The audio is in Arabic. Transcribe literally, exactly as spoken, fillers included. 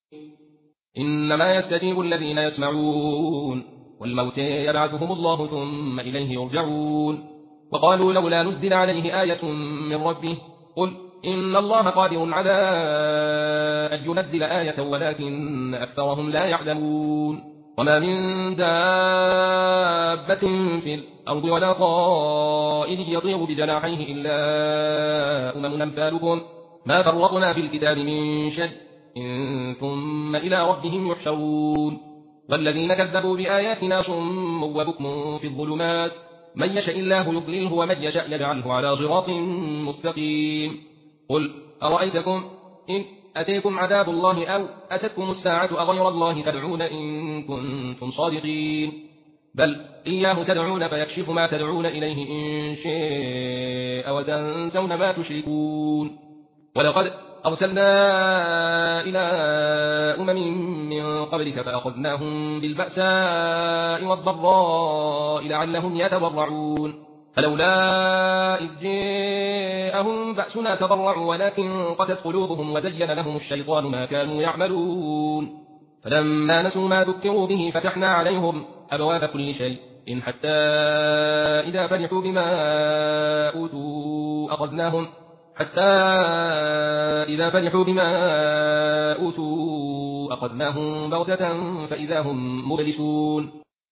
إنما يستجيب الذين يسمعون والموتى يبعثهم الله ثم إليه يرجعون وقالوا لولا نزل عليه آية من ربه قل إن الله قادر على أن ينزل آية ولكن أكثرهم لا يعلمون وما من دابة في الأرض ولا طائر يطير بجناحيه إلا أمم أمثالكم ما فرطنا في الكتاب من شيء ثم إلى ربهم يحشرون والذين كذبوا بآياتنا صم وبكم في الظلمات من يشاء الله يضلله ومن يشاء يجعله على صراط مستقيم قل أرأيتكم إن أتيكم عذاب الله أو أتتكم الساعة أغير الله تدعون إن كنتم صادقين بل إياه تدعون فيكشف ما تدعون إليه إن شاء وتنسون ما تشركون ولقد أرسلنا إلى أمم من قبلك فأخذناهم بالبأساء والضراء لعلهم يتضرعون فلولا إذ جاءهم بأسنا تضرعوا ولكن قست قلوبهم وزين لهم الشيطان ما كانوا يعملون فلما نسوا ما ذكروا به فتحنا عليهم أبواب كل شيء إن حتى إذا فرحوا بما أوتوا أخذناهم حتى إذا فرحوا بما أوتوا أخذناهم بغتة فإذا هم مبلسون